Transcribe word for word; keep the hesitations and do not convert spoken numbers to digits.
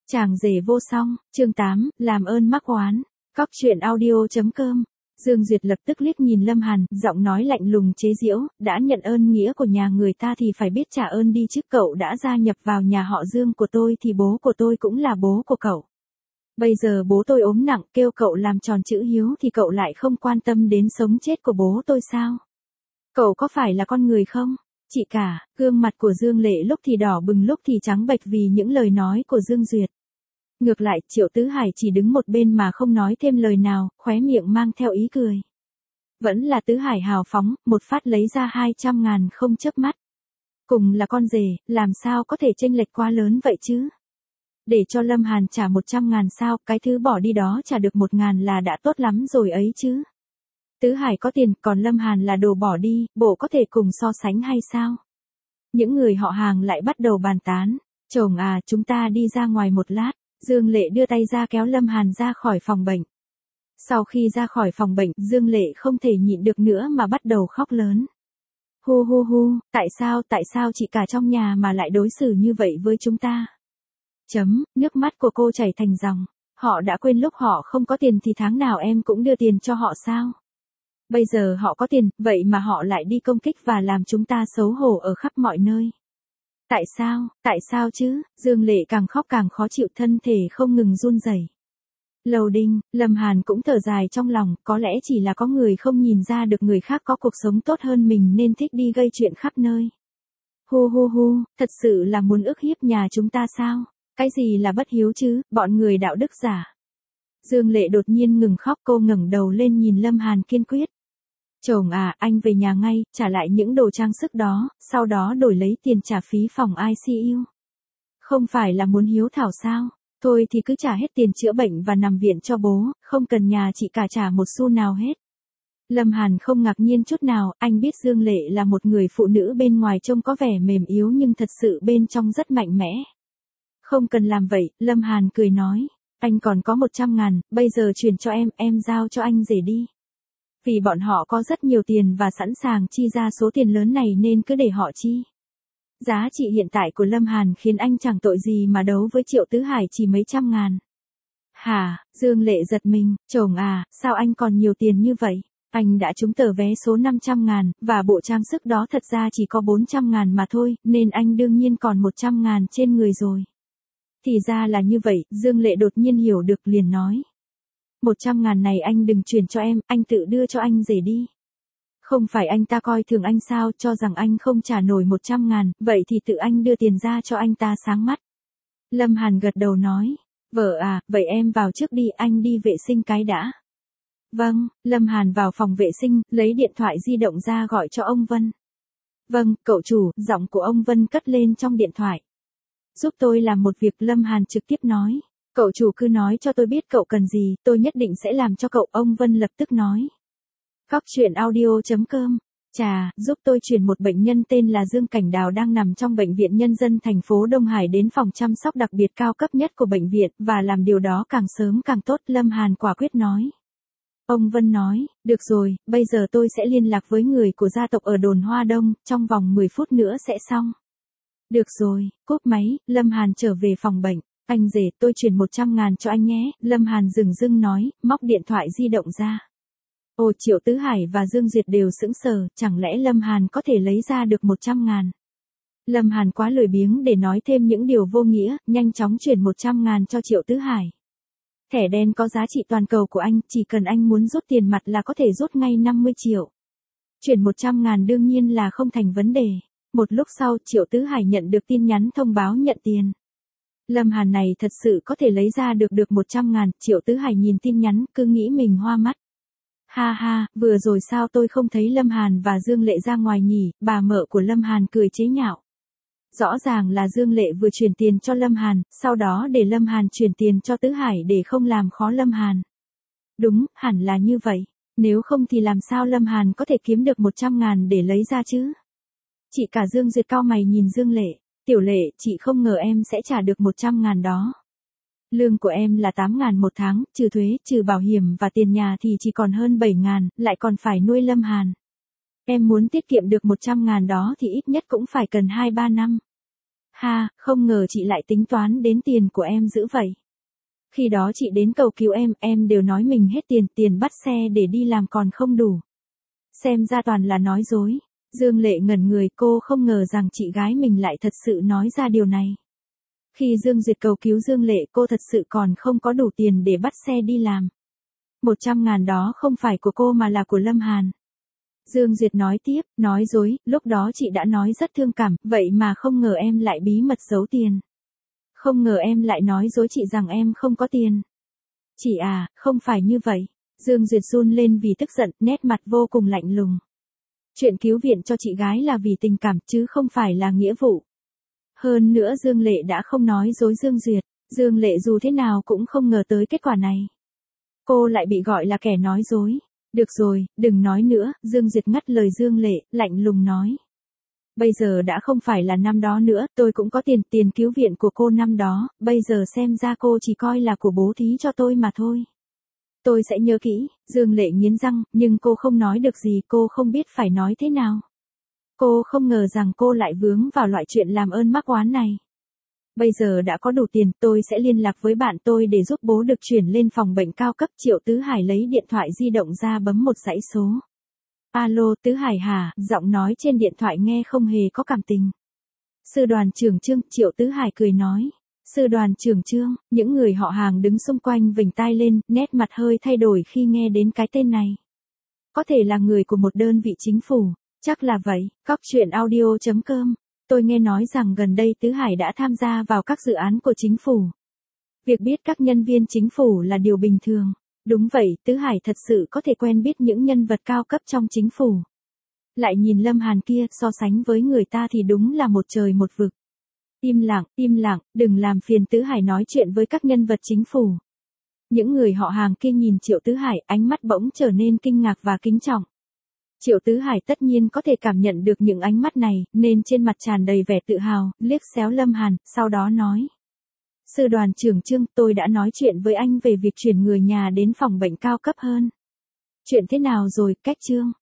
Chàng rể vô song, chương tám, làm ơn mắc oán. Cóc truyện audio.com. Dương Duyệt lập tức liếc nhìn Lâm Hàn, giọng nói lạnh lùng chế giễu, đã nhận ơn nghĩa của nhà người ta thì phải biết trả ơn đi chứ, cậu đã gia nhập vào nhà họ Dương của tôi thì bố của tôi cũng là bố của cậu. Bây giờ bố tôi ốm nặng, kêu cậu làm tròn chữ hiếu thì cậu lại không quan tâm đến sống chết của bố tôi sao? Cậu có phải là con người không? Chị cả, gương mặt của Dương Lệ lúc thì đỏ bừng lúc thì trắng bệch vì những lời nói của Dương Duyệt. Ngược lại, Triệu Tứ Hải chỉ đứng một bên mà không nói thêm lời nào, khóe miệng mang theo ý cười. Vẫn là Tứ Hải hào phóng, một phát lấy ra hai trăm ngàn không chớp mắt. Cùng là con rể, làm sao có thể chênh lệch quá lớn vậy chứ? Để cho Lâm Hàn trả một trăm ngàn sao, cái thứ bỏ đi đó trả được một ngàn là đã tốt lắm rồi ấy chứ. Tứ Hải có tiền, còn Lâm Hàn là đồ bỏ đi, bộ có thể cùng so sánh hay sao? Những người họ hàng lại bắt đầu bàn tán. Chồng à, chúng ta đi ra ngoài một lát. Dương Lệ đưa tay ra kéo Lâm Hàn ra khỏi phòng bệnh. Sau khi ra khỏi phòng bệnh, Dương Lệ không thể nhịn được nữa mà bắt đầu khóc lớn. Hu hu hu, tại sao, tại sao chị cả trong nhà mà lại đối xử như vậy với chúng ta? Chấm, nước mắt của cô chảy thành dòng. Họ đã quên lúc họ không có tiền thì tháng nào em cũng đưa tiền cho họ sao? Bây giờ họ có tiền, vậy mà họ lại đi công kích và làm chúng ta xấu hổ ở khắp mọi nơi. Tại sao, tại sao chứ? Dương Lệ càng khóc càng khó chịu, thân thể không ngừng run rẩy. Lầu Đinh, Lâm Hàn cũng thở dài trong lòng, có lẽ chỉ là có người không nhìn ra được người khác có cuộc sống tốt hơn mình nên thích đi gây chuyện khắp nơi. Hu hu hu, thật sự là muốn ức hiếp nhà chúng ta sao? Cái gì là bất hiếu chứ, bọn người đạo đức giả. Dương Lệ đột nhiên ngừng khóc, cô ngẩng đầu lên nhìn Lâm Hàn kiên quyết. Chồng à, anh về nhà ngay, trả lại những đồ trang sức đó, sau đó đổi lấy tiền trả phí phòng i xê u. Không phải là muốn hiếu thảo sao? Thôi thì cứ trả hết tiền chữa bệnh và nằm viện cho bố, không cần nhà chị cả trả một xu nào hết. Lâm Hàn không ngạc nhiên chút nào, anh biết Dương Lệ là một người phụ nữ bên ngoài trông có vẻ mềm yếu nhưng thật sự bên trong rất mạnh mẽ. Không cần làm vậy, Lâm Hàn cười nói, anh còn có một trăm ngàn, bây giờ chuyển cho em, em giao cho anh rể đi. Vì bọn họ có rất nhiều tiền và sẵn sàng chi ra số tiền lớn này nên cứ để họ chi. Giá trị hiện tại của Lâm Hàn khiến anh chẳng tội gì mà đấu với Triệu Tứ Hải chỉ mấy trăm ngàn. Hả, Dương Lệ giật mình, chồng à, sao anh còn nhiều tiền như vậy? Anh đã trúng tờ vé số năm trăm ngàn, và bộ trang sức đó thật ra chỉ có bốn trăm ngàn mà thôi, nên anh đương nhiên còn một trăm ngàn trên người rồi. Thì ra là như vậy, Dương Lệ đột nhiên hiểu được liền nói. Một trăm ngàn này anh đừng chuyển cho em, anh tự đưa cho anh rể đi. Không phải anh ta coi thường anh sao, cho rằng anh không trả nổi một trăm ngàn, vậy thì tự anh đưa tiền ra cho anh ta sáng mắt. Lâm Hàn gật đầu nói, vợ à, vậy em vào trước đi, anh đi vệ sinh cái đã. Vâng, Lâm Hàn vào phòng vệ sinh, lấy điện thoại di động ra gọi cho ông Vân. Vâng, cậu chủ, giọng của ông Vân cất lên trong điện thoại. Giúp tôi làm một việc, Lâm Hàn trực tiếp nói. Cậu chủ cứ nói cho tôi biết cậu cần gì, tôi nhất định sẽ làm cho cậu, ông Vân lập tức nói. Cóc truyện audio.com. Chà, giúp tôi chuyển một bệnh nhân tên là Dương Cảnh Đào đang nằm trong bệnh viện nhân dân thành phố Đông Hải đến phòng chăm sóc đặc biệt cao cấp nhất của bệnh viện, và làm điều đó càng sớm càng tốt, Lâm Hàn quả quyết nói. Ông Vân nói, được rồi, bây giờ tôi sẽ liên lạc với người của gia tộc ở đồn Hoa Đông, trong vòng mười phút nữa sẽ xong. Được rồi, cúp máy, Lâm Hàn trở về phòng bệnh. Anh rể, tôi chuyển một trăm ngàn cho anh nhé, Lâm Hàn dừng dưng nói, móc điện thoại di động ra. Ồ, Triệu Tứ Hải và Dương Duyệt đều sững sờ, chẳng lẽ Lâm Hàn có thể lấy ra được một trăm ngàn? Lâm Hàn quá lười biếng để nói thêm những điều vô nghĩa, nhanh chóng chuyển một trăm ngàn cho Triệu Tứ Hải. Thẻ đen có giá trị toàn cầu của anh, chỉ cần anh muốn rút tiền mặt là có thể rút ngay năm mươi triệu. Chuyển một trăm ngàn đương nhiên là không thành vấn đề. Một lúc sau, Triệu Tứ Hải nhận được tin nhắn thông báo nhận tiền. Lâm Hàn này thật sự có thể lấy ra được được một trăm ngàn, Triệu Tứ Hải nhìn tin nhắn, cứ nghĩ mình hoa mắt. Ha ha, vừa rồi sao tôi không thấy Lâm Hàn và Dương Lệ ra ngoài nhỉ, bà mợ của Lâm Hàn cười chế nhạo. Rõ ràng là Dương Lệ vừa chuyển tiền cho Lâm Hàn, sau đó để Lâm Hàn chuyển tiền cho Tứ Hải để không làm khó Lâm Hàn. Đúng, hẳn là như vậy, nếu không thì làm sao Lâm Hàn có thể kiếm được một trăm ngàn để lấy ra chứ? Chị cả Dương Duyệt cau mày nhìn Dương Lệ. Tiểu Lệ, chị không ngờ em sẽ trả được một trăm ngàn đó. Lương của em là tám ngàn một tháng, trừ thuế, trừ bảo hiểm và tiền nhà thì chỉ còn hơn bảy ngàn, lại còn phải nuôi Lâm Hàn. Em muốn tiết kiệm được một trăm ngàn đó thì ít nhất cũng phải cần hai ba năm. Ha, không ngờ chị lại tính toán đến tiền của em dữ vậy. Khi đó chị đến cầu cứu em, em đều nói mình hết tiền, tiền bắt xe để đi làm còn không đủ. Xem ra toàn là nói dối. Dương Lệ ngẩn người, cô không ngờ rằng chị gái mình lại thật sự nói ra điều này. Khi Dương Duyệt cầu cứu Dương Lệ, cô thật sự còn không có đủ tiền để bắt xe đi làm. Một trăm ngàn đó không phải của cô mà là của Lâm Hàn. Dương Duyệt nói tiếp, nói dối, lúc đó chị đã nói rất thương cảm, vậy mà không ngờ em lại bí mật giấu tiền. Không ngờ em lại nói dối chị rằng em không có tiền. Chị à, không phải như vậy. Dương Duyệt run lên vì tức giận, nét mặt vô cùng lạnh lùng. Chuyện cứu viện cho chị gái là vì tình cảm chứ không phải là nghĩa vụ. Hơn nữa Dương Lệ đã không nói dối Dương Duyệt, Dương Lệ dù thế nào cũng không ngờ tới kết quả này. Cô lại bị gọi là kẻ nói dối. Được rồi, đừng nói nữa, Dương Duyệt ngắt lời Dương Lệ, lạnh lùng nói. Bây giờ đã không phải là năm đó nữa, tôi cũng có tiền, tiền cứu viện của cô năm đó, bây giờ xem ra cô chỉ coi là của bố thí cho tôi mà thôi. Tôi sẽ nhớ kỹ, Dương Lệ nghiến răng, nhưng cô không nói được gì, cô không biết phải nói thế nào. Cô không ngờ rằng cô lại vướng vào loại chuyện làm ơn mắc oán này. Bây giờ đã có đủ tiền, tôi sẽ liên lạc với bạn tôi để giúp bố được chuyển lên phòng bệnh cao cấp. Triệu Tứ Hải lấy điện thoại di động ra bấm một dãy số. Alo, Tứ Hải hả? Giọng nói trên điện thoại nghe không hề có cảm tình. Sư đoàn trưởng Trương, Triệu Tứ Hải cười nói. Sư đoàn trưởng Trương, những người họ Hàng đứng xung quanh vểnh tai lên, nét mặt hơi thay đổi khi nghe đến cái tên này. Có thể là người của một đơn vị chính phủ, chắc là vậy. Cóc truyện audio chấm com. Tôi nghe nói rằng gần đây Tứ Hải đã tham gia vào các dự án của chính phủ. Việc biết các nhân viên chính phủ là điều bình thường. Đúng vậy, Tứ Hải thật sự có thể quen biết những nhân vật cao cấp trong chính phủ. Lại nhìn Lâm Hàn kia, so sánh với người ta thì đúng là một trời một vực. Im lặng, im lặng, đừng làm phiền Tứ Hải nói chuyện với các nhân vật chính phủ. Những người họ Hàng kia nhìn Triệu Tứ Hải, ánh mắt bỗng trở nên kinh ngạc và kính trọng. Triệu Tứ Hải tất nhiên có thể cảm nhận được những ánh mắt này, nên trên mặt tràn đầy vẻ tự hào, liếc xéo Lâm Hàn, sau đó nói. Sư đoàn trưởng Trương, tôi đã nói chuyện với anh về việc chuyển người nhà đến phòng bệnh cao cấp hơn. Chuyện thế nào rồi, cách Trương?